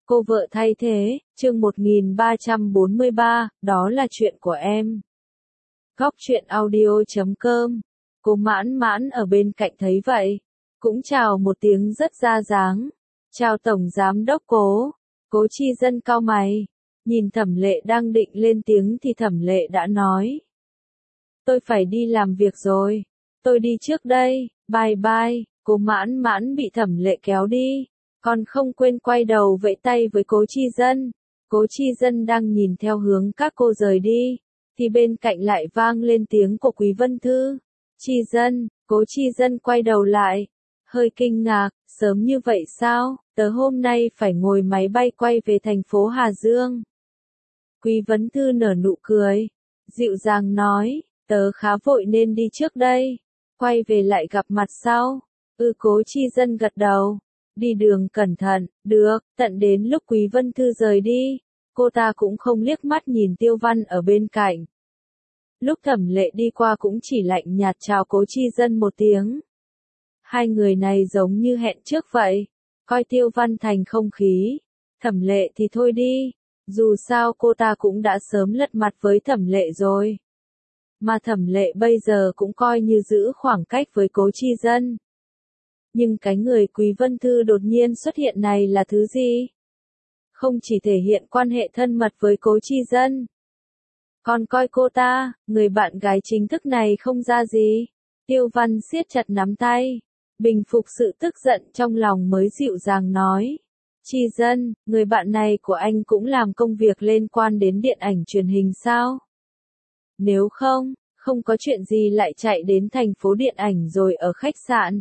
Cô vợ thay thế, chương 1343, đó là chuyện của em. Góc truyện audio.com. Cô Mãn Mãn ở bên cạnh thấy vậy, cũng chào một tiếng rất ra dáng. Chào Tổng Giám Đốc Cố. Cố Chi Dân cau mày, nhìn Thẩm Lệ đang định lên tiếng thì Thẩm Lệ đã nói. Tôi phải đi làm việc rồi, tôi đi trước đây, bye bye. Cô Mãn Mãn bị Thẩm Lệ kéo đi, còn không quên quay đầu vẫy tay với Cố Chi Dân. Cố Chi Dân đang nhìn theo hướng các cô rời đi, thì bên cạnh lại vang lên tiếng của Quý Vân Thư. Chi Dân. Cố Chi Dân quay đầu lại, hơi kinh ngạc, sớm như vậy sao, tớ hôm nay phải ngồi máy bay quay về thành phố Hà Dương. Quý Vân Thư nở nụ cười, dịu dàng nói, tớ khá vội nên đi trước đây, quay về lại gặp mặt sau. Cố Chi Dân gật đầu, đi đường cẩn thận, được. Tận đến lúc Quý Vân Thư rời đi, cô ta cũng không liếc mắt nhìn Tiêu Văn ở bên cạnh. Lúc Thẩm Lệ đi qua cũng chỉ lạnh nhạt chào Cố Chi Dân một tiếng. Hai người này giống như hẹn trước vậy, coi Tiêu Văn thành không khí. Thẩm Lệ thì thôi đi, dù sao cô ta cũng đã sớm lật mặt với Thẩm Lệ rồi. Mà Thẩm Lệ bây giờ cũng coi như giữ khoảng cách với Cố Chi Dân. Nhưng cái người Quý Vân Thư đột nhiên xuất hiện này là thứ gì? Không chỉ thể hiện quan hệ thân mật với Cố Chi Dân, còn coi cô ta, người bạn gái chính thức này không ra gì. Tiêu Văn siết chặt nắm tay, bình phục sự tức giận trong lòng mới dịu dàng nói. Chi Dân, người bạn này của anh cũng làm công việc liên quan đến điện ảnh truyền hình sao? Nếu không, không có chuyện gì lại chạy đến thành phố điện ảnh rồi ở khách sạn.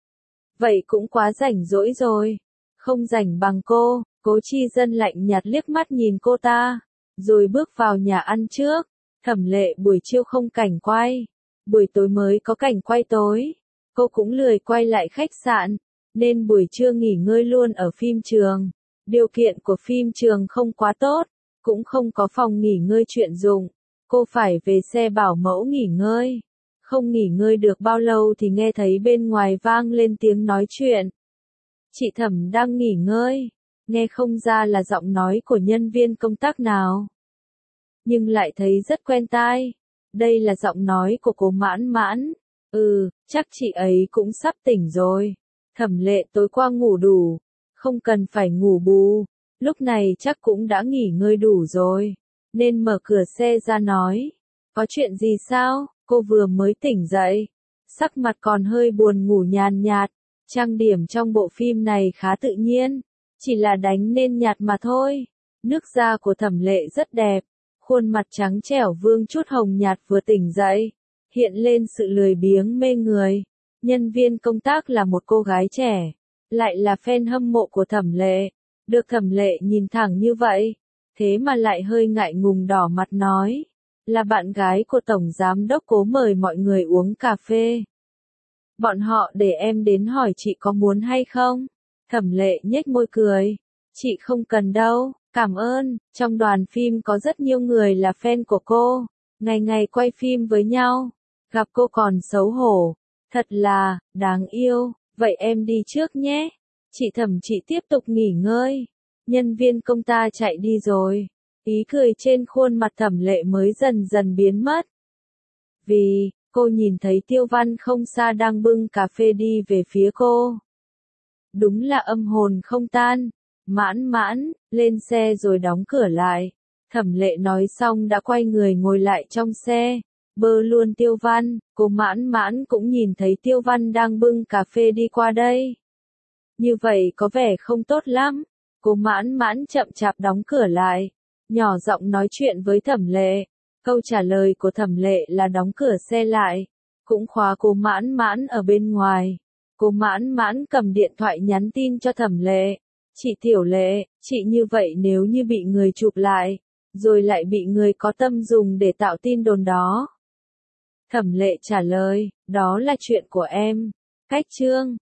Vậy cũng quá rảnh rỗi rồi. Không rảnh bằng cô. Cố Chi Dân lạnh nhạt liếc mắt nhìn cô ta, rồi bước vào nhà ăn trước. Thẩm Lệ buổi chiều không cảnh quay, buổi tối mới có cảnh quay tối. Cô cũng lười quay lại khách sạn, nên buổi trưa nghỉ ngơi luôn ở phim trường. Điều kiện của phim trường không quá tốt, cũng không có phòng nghỉ ngơi chuyên dụng. Cô phải về xe bảo mẫu nghỉ ngơi. Không nghỉ ngơi được bao lâu thì nghe thấy bên ngoài vang lên tiếng nói chuyện. Chị Thẩm đang nghỉ ngơi, nghe không ra là giọng nói của nhân viên công tác nào, nhưng lại thấy rất quen tai. Đây là giọng nói của Cố Mãn Mãn. Chắc chị ấy cũng sắp tỉnh rồi. Thẩm Lệ tối qua ngủ đủ, không cần phải ngủ bù, lúc này chắc cũng đã nghỉ ngơi đủ rồi, nên mở cửa xe ra nói. Có chuyện gì sao? Cô vừa mới tỉnh dậy, sắc mặt còn hơi buồn ngủ nhàn nhạt. Trang điểm trong bộ phim này khá tự nhiên, chỉ là đánh nên nhạt mà thôi. Nước da của Thẩm Lệ rất đẹp, khuôn mặt trắng trẻo vương chút hồng nhạt vừa tỉnh dậy, hiện lên sự lười biếng mê người. Nhân viên công tác là một cô gái trẻ, lại là fan hâm mộ của Thẩm Lệ. Được Thẩm Lệ nhìn thẳng như vậy, thế mà lại hơi ngại ngùng đỏ mặt nói. Là bạn gái của Tổng Giám Đốc Cố mời mọi người uống cà phê. Bọn họ để em đến hỏi chị có muốn hay không? Thẩm Lệ nhếch môi cười. Chị không cần đâu, cảm ơn. Trong đoàn phim có rất nhiều người là fan của cô, ngày ngày quay phim với nhau. Gặp cô còn xấu hổ, thật là đáng yêu. Vậy em đi trước nhé. Chị Thẩm, chị tiếp tục nghỉ ngơi. Nhân viên công ta chạy đi rồi. Ý cười trên khuôn mặt Thẩm Lệ mới dần dần biến mất. Vì, cô nhìn thấy Tiêu Văn không xa đang bưng cà phê đi về phía cô. Đúng là âm hồn không tan. Mãn Mãn, lên xe rồi đóng cửa lại. Thẩm Lệ nói xong đã quay người ngồi lại trong xe, bơ luôn Tiêu Văn. Cô Mãn Mãn cũng nhìn thấy Tiêu Văn đang bưng cà phê đi qua đây. Như vậy có vẻ không tốt lắm. Cô Mãn Mãn chậm chạp đóng cửa lại, nhỏ giọng nói chuyện với Thẩm Lệ. Câu trả lời của Thẩm Lệ là đóng cửa xe lại, cũng khóa Cố Mãn Mãn ở bên ngoài. Cố Mãn Mãn cầm điện thoại nhắn tin cho Thẩm Lệ. Chị Tiểu Lệ, chị như vậy nếu như bị người chụp lại, rồi lại bị người có tâm dùng để tạo tin đồn đó. Thẩm Lệ trả lời, đó là chuyện của em. Cách chương